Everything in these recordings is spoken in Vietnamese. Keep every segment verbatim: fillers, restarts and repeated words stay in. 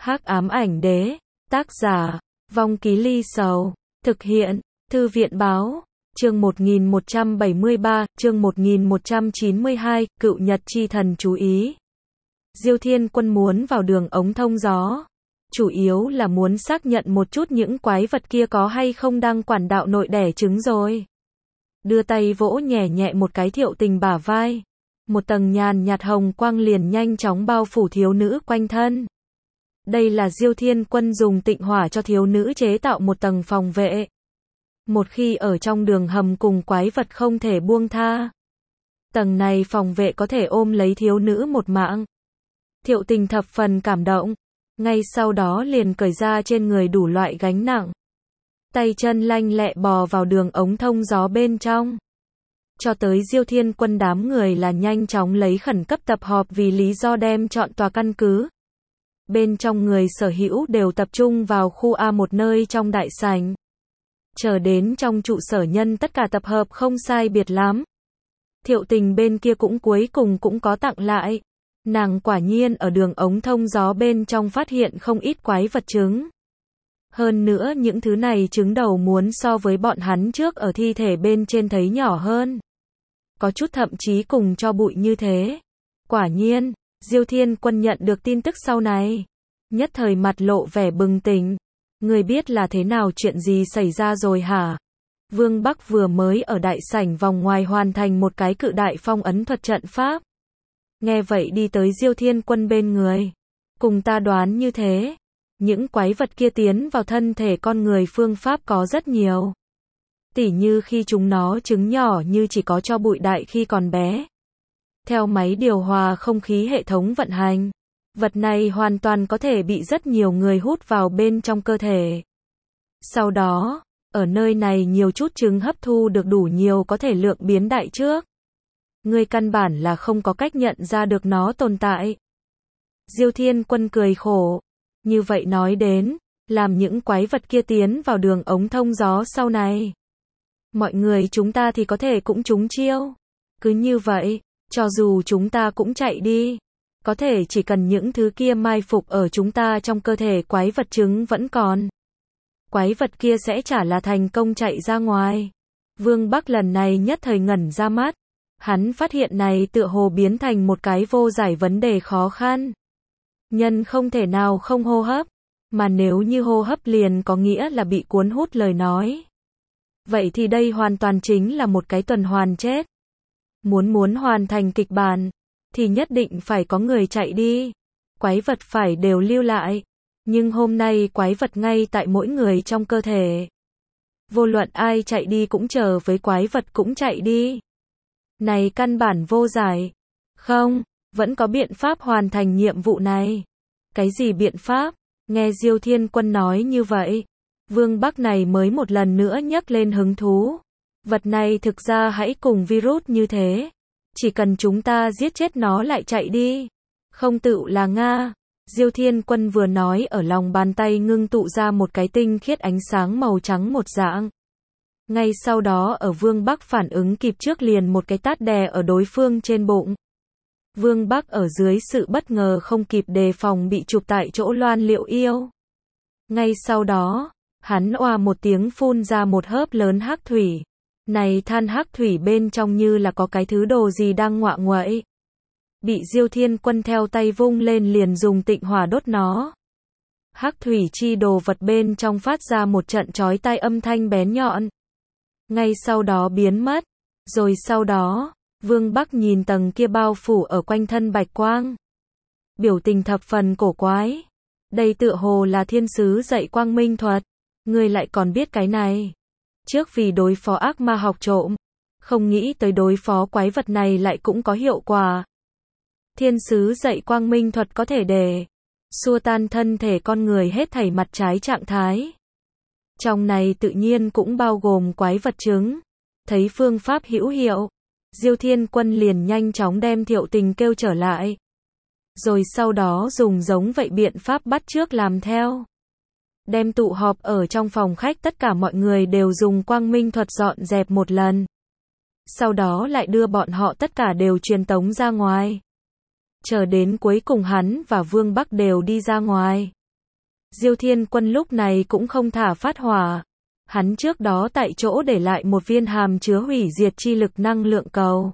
Hắc ám ảnh đế, tác giả, Vong Ký Ly Sầu, thực hiện, Thư viện báo, chương một nghìn một trăm bảy mươi ba, chương một nghìn một trăm chín mươi hai, cựu Nhật chi thần chú ý. Diêu Thiên Quân muốn vào đường ống thông gió, chủ yếu là muốn xác nhận một chút những quái vật kia có hay không đang quản đạo nội đẻ trứng rồi. Đưa tay vỗ nhẹ nhẹ một cái Thiệu Tình bả vai. Một tầng nhàn nhạt hồng quang liền nhanh chóng bao phủ thiếu nữ quanh thân. Đây là Diêu Thiên Quân dùng tịnh hỏa cho thiếu nữ chế tạo một tầng phòng vệ. Một khi ở trong đường hầm cùng quái vật không thể buông tha. Tầng này phòng vệ có thể ôm lấy thiếu nữ một mạng. Thiệu Tình thập phần cảm động. Ngay sau đó liền cởi ra trên người đủ loại gánh nặng. Tay chân lanh lẹ bò vào đường ống thông gió bên trong. Cho tới Diêu Thiên Quân đám người là nhanh chóng lấy khẩn cấp tập họp vì lý do đem chọn tòa căn cứ. Bên trong người sở hữu đều tập trung vào khu A một nơi trong đại sảnh. Chờ đến trong trụ sở nhân tất cả tập hợp không sai biệt lắm. Thiệu Tình bên kia cũng cuối cùng cũng có tặng lại. Nàng quả nhiên ở đường ống thông gió bên trong phát hiện không ít quái vật trứng. Hơn nữa những thứ này trứng đầu muốn so với bọn hắn trước ở thi thể bên trên thấy nhỏ hơn. Có chút thậm chí cùng cho bụi như thế. Quả nhiên, Diêu Thiên Quân nhận được tin tức sau này. Nhất thời mặt lộ vẻ bừng tỉnh. Người biết là thế nào, chuyện gì xảy ra rồi hả? Vương Bắc vừa mới ở đại sảnh vòng ngoài hoàn thành một cái cự đại phong ấn thuật trận pháp. Nghe vậy đi tới Diêu Thiên Quân bên người. Cùng ta đoán như thế. Những quái vật kia tiến vào thân thể con người phương pháp có rất nhiều. Tỉ như khi chúng nó trứng nhỏ như chỉ có cho bụi đại khi còn bé. Theo máy điều hòa không khí hệ thống vận hành, vật này hoàn toàn có thể bị rất nhiều người hút vào bên trong cơ thể. Sau đó, ở nơi này nhiều chút trứng hấp thu được đủ nhiều có thể lượng biến đại trước. Người căn bản là không có cách nhận ra được nó tồn tại. Diêu Thiên Quân cười khổ. Như vậy nói đến, làm những quái vật kia tiến vào đường ống thông gió sau này. Mọi người chúng ta thì có thể cũng trúng chiêu. Cứ như vậy, cho dù chúng ta cũng chạy đi. Có thể chỉ cần những thứ kia mai phục ở chúng ta trong cơ thể quái vật trứng vẫn còn. Quái vật kia sẽ chả là thành công chạy ra ngoài. Vương Bắc lần này nhất thời ngẩn ra mắt. Hắn phát hiện này tựa hồ biến thành một cái vô giải vấn đề khó khăn. Nhân không thể nào không hô hấp. Mà nếu như hô hấp liền có nghĩa là bị cuốn hút lời nói. Vậy thì đây hoàn toàn chính là một cái tuần hoàn chết. Muốn muốn hoàn thành kịch bản, thì nhất định phải có người chạy đi. Quái vật phải đều lưu lại. Nhưng hôm nay quái vật ngay tại mỗi người trong cơ thể. Vô luận ai chạy đi cũng chờ với quái vật cũng chạy đi. Này căn bản vô giải. Không, vẫn có biện pháp hoàn thành nhiệm vụ này. Cái gì biện pháp? Nghe Diêu Thiên Quân nói như vậy. Vương Bắc này mới một lần nữa nhắc lên hứng thú. Vật này thực ra hãy cùng virus như thế. Chỉ cần chúng ta giết chết nó lại chạy đi. Không tựu là Nga. Diêu Thiên Quân vừa nói ở lòng bàn tay ngưng tụ ra một cái tinh khiết ánh sáng màu trắng một dạng. Ngay sau đó ở Vương Bắc phản ứng kịp trước liền một cái tát đè ở đối phương trên bụng. Vương Bắc ở dưới sự bất ngờ không kịp đề phòng bị chụp tại chỗ loan liệu yêu. Ngay sau đó, hắn oa một tiếng phun ra một hớp lớn hắc thủy. Này than hắc thủy bên trong như là có cái thứ đồ gì đang ngoạ nguậy. Bị Diêu Thiên Quân theo tay vung lên liền dùng tịnh hỏa đốt nó. Hắc thủy chi đồ vật bên trong phát ra một trận chói tai âm thanh bén nhọn. Ngay sau đó biến mất. Rồi sau đó, Vương Bắc nhìn tầng kia bao phủ ở quanh thân bạch quang. Biểu tình thập phần cổ quái. Đây tựa hồ là thiên sứ dạy quang minh thuật. Ngươi lại còn biết cái này. Trước vì đối phó ác ma học trộm. Không nghĩ tới đối phó quái vật này lại cũng có hiệu quả. Thiên sứ dạy quang minh thuật có thể để xua tan thân thể con người hết thảy mặt trái trạng thái. Trong này tự nhiên cũng bao gồm quái vật trứng. Thấy phương pháp hữu hiệu. Diêu Thiên Quân liền nhanh chóng đem Thiệu Tình kêu trở lại. Rồi sau đó dùng giống vậy biện pháp bắt chước làm theo. Đem tụ họp ở trong phòng khách tất cả mọi người đều dùng quang minh thuật dọn dẹp một lần. Sau đó lại đưa bọn họ tất cả đều truyền tống ra ngoài. Chờ đến cuối cùng hắn và Vương Bắc đều đi ra ngoài. Diêu Thiên Quân lúc này cũng không thả phát hỏa. Hắn trước đó tại chỗ để lại một viên hàm chứa hủy diệt chi lực năng lượng cầu.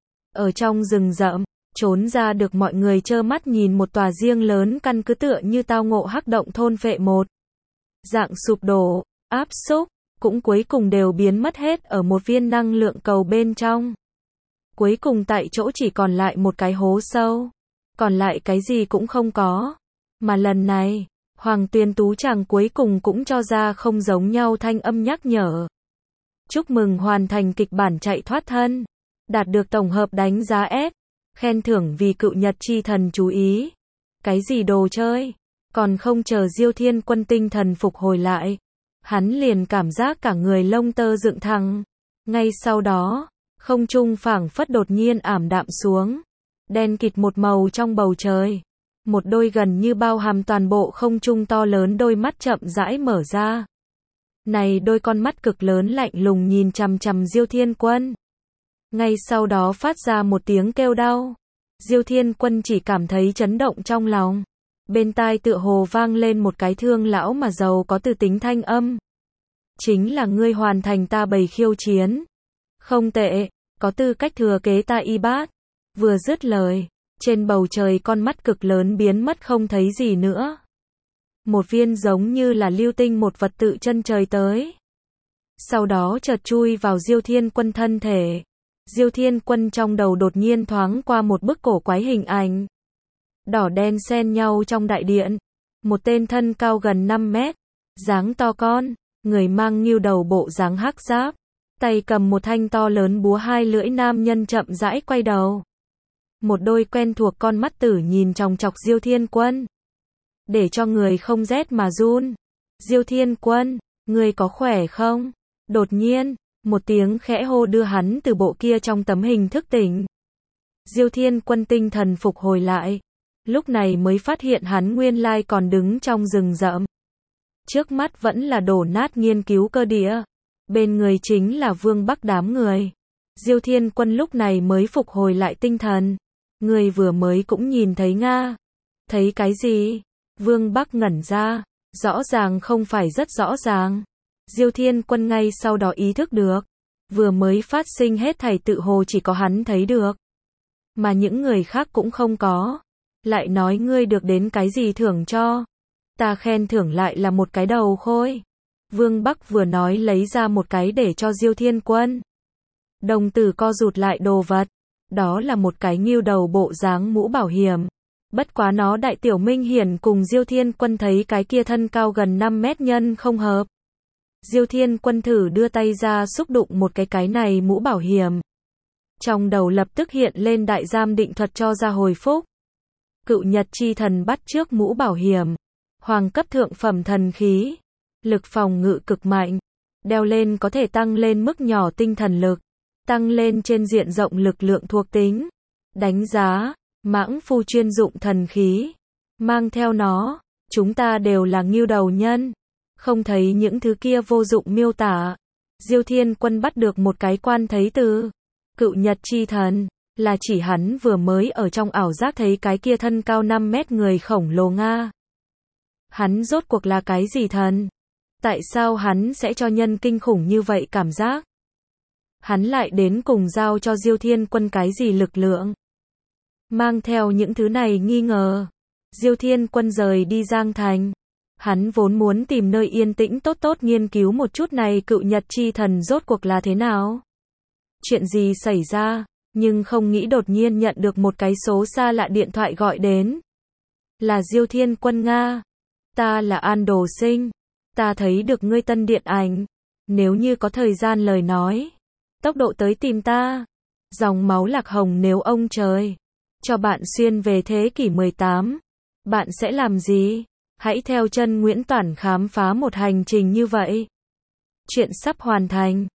Ở trong rừng rậm, trốn ra được mọi người trơ mắt nhìn một tòa riêng lớn căn cứ tựa như tao ngộ hắc động thôn phệ một. Dạng sụp đổ, áp xúc, cũng cuối cùng đều biến mất hết ở một viên năng lượng cầu bên trong. Cuối cùng tại chỗ chỉ còn lại một cái hố sâu. Còn lại cái gì cũng không có. Mà lần này, Hoàng Tuyền Tú chàng cuối cùng cũng cho ra không giống nhau thanh âm nhắc nhở. Chúc mừng hoàn thành kịch bản chạy thoát thân. Đạt được tổng hợp đánh giá S. Khen thưởng vì cựu nhật chi thần chú ý. Cái gì đồ chơi? Còn không chờ Diêu Thiên Quân tinh thần phục hồi lại. Hắn liền cảm giác cả người lông tơ dựng thẳng. Ngay sau đó, không trung phảng phất đột nhiên ảm đạm xuống. Đen kịt một màu trong bầu trời. Một đôi gần như bao hàm toàn bộ không trung to lớn đôi mắt chậm rãi mở ra. Này đôi con mắt cực lớn lạnh lùng nhìn chằm chằm Diêu Thiên Quân. Ngay sau đó phát ra một tiếng kêu đau. Diêu Thiên Quân chỉ cảm thấy chấn động trong lòng. Bên tai tựa hồ vang lên một cái thương lão mà giàu có từ tính thanh âm. Chính là ngươi hoàn thành ta bầy khiêu chiến. Không tệ, có tư cách thừa kế ta y bát. Vừa dứt lời, trên bầu trời con mắt cực lớn biến mất không thấy gì nữa. Một viên giống như là lưu tinh một vật tự chân trời tới. Sau đó chợt chui vào Diêu Thiên Quân thân thể. Diêu Thiên Quân trong đầu đột nhiên thoáng qua một bức cổ quái hình ảnh. Đỏ đen xen nhau trong đại điện. Một tên thân cao gần năm mét, dáng to con, người mang nghưu đầu bộ dáng hắc giáp, tay cầm một thanh to lớn búa hai lưỡi nam nhân chậm rãi quay đầu. Một đôi quen thuộc con mắt tử nhìn chòng chọc Diêu Thiên Quân. Để cho người không rét mà run. Diêu Thiên Quân, ngươi có khỏe không? Đột nhiên, một tiếng khẽ hô đưa hắn từ bộ kia trong tấm hình thức tỉnh. Diêu Thiên Quân tinh thần phục hồi lại. Lúc này mới phát hiện hắn nguyên lai còn đứng trong rừng rậm. Trước mắt vẫn là đổ nát nghiên cứu cơ địa. Bên người chính là Vương Bắc đám người. Diêu Thiên Quân lúc này mới phục hồi lại tinh thần. Người vừa mới cũng nhìn thấy Nga. Thấy cái gì? Vương Bắc ngẩn ra. Rõ ràng không phải rất rõ ràng. Diêu Thiên Quân ngay sau đó ý thức được. Vừa mới phát sinh hết thảy tự hồ chỉ có hắn thấy được. Mà những người khác cũng không có. Lại nói ngươi được đến cái gì thưởng cho? Ta khen thưởng lại là một cái đầu khôi. Vương Bắc vừa nói lấy ra một cái để cho Diêu Thiên Quân. Đồng tử co rụt lại đồ vật. Đó là một cái nghưu đầu bộ dáng mũ bảo hiểm. Bất quá nó đại tiểu minh hiển cùng Diêu Thiên Quân thấy cái kia thân cao gần năm mét nhân không hợp. Diêu Thiên Quân thử đưa tay ra xúc đụng một cái cái này mũ bảo hiểm. Trong đầu lập tức hiện lên đại giam định thuật cho ra hồi phúc. Cựu nhật chi thần bắt trước mũ bảo hiểm. Hoàng cấp thượng phẩm thần khí. Lực phòng ngự cực mạnh. Đeo lên có thể tăng lên mức nhỏ tinh thần lực. Tăng lên trên diện rộng lực lượng thuộc tính. Đánh giá, mãng phu chuyên dụng thần khí. Mang theo nó, chúng ta đều là nghưu đầu nhân. Không thấy những thứ kia vô dụng miêu tả. Diêu Thiên Quân bắt được một cái quan thấy từ. Cựu nhật chi thần. Là chỉ hắn vừa mới ở trong ảo giác thấy cái kia thân cao năm mét người khổng lồ Nga. Hắn rốt cuộc là cái gì thần? Tại sao hắn sẽ cho nhân kinh khủng như vậy cảm giác? Hắn lại đến cùng giao cho Diêu Thiên Quân cái gì lực lượng? Mang theo những thứ này nghi ngờ. Diêu Thiên Quân rời đi Giang Thành. Hắn vốn muốn tìm nơi yên tĩnh tốt tốt nghiên cứu một chút này cựu nhật chi thần rốt cuộc là thế nào? Chuyện gì xảy ra? Nhưng không nghĩ đột nhiên nhận được một cái số xa lạ điện thoại gọi đến. Là Diêu Thiên Quân Nga. Ta là An Đồ Sinh. Ta thấy được ngươi tân điện ảnh. Nếu như có thời gian lời nói. Tốc độ tới tìm ta. Dòng máu lạc hồng nếu ông trời. Cho bạn xuyên về thế kỷ mười tám. Bạn sẽ làm gì? Hãy theo chân Nguyễn Toản khám phá một hành trình như vậy. Chuyện sắp hoàn thành.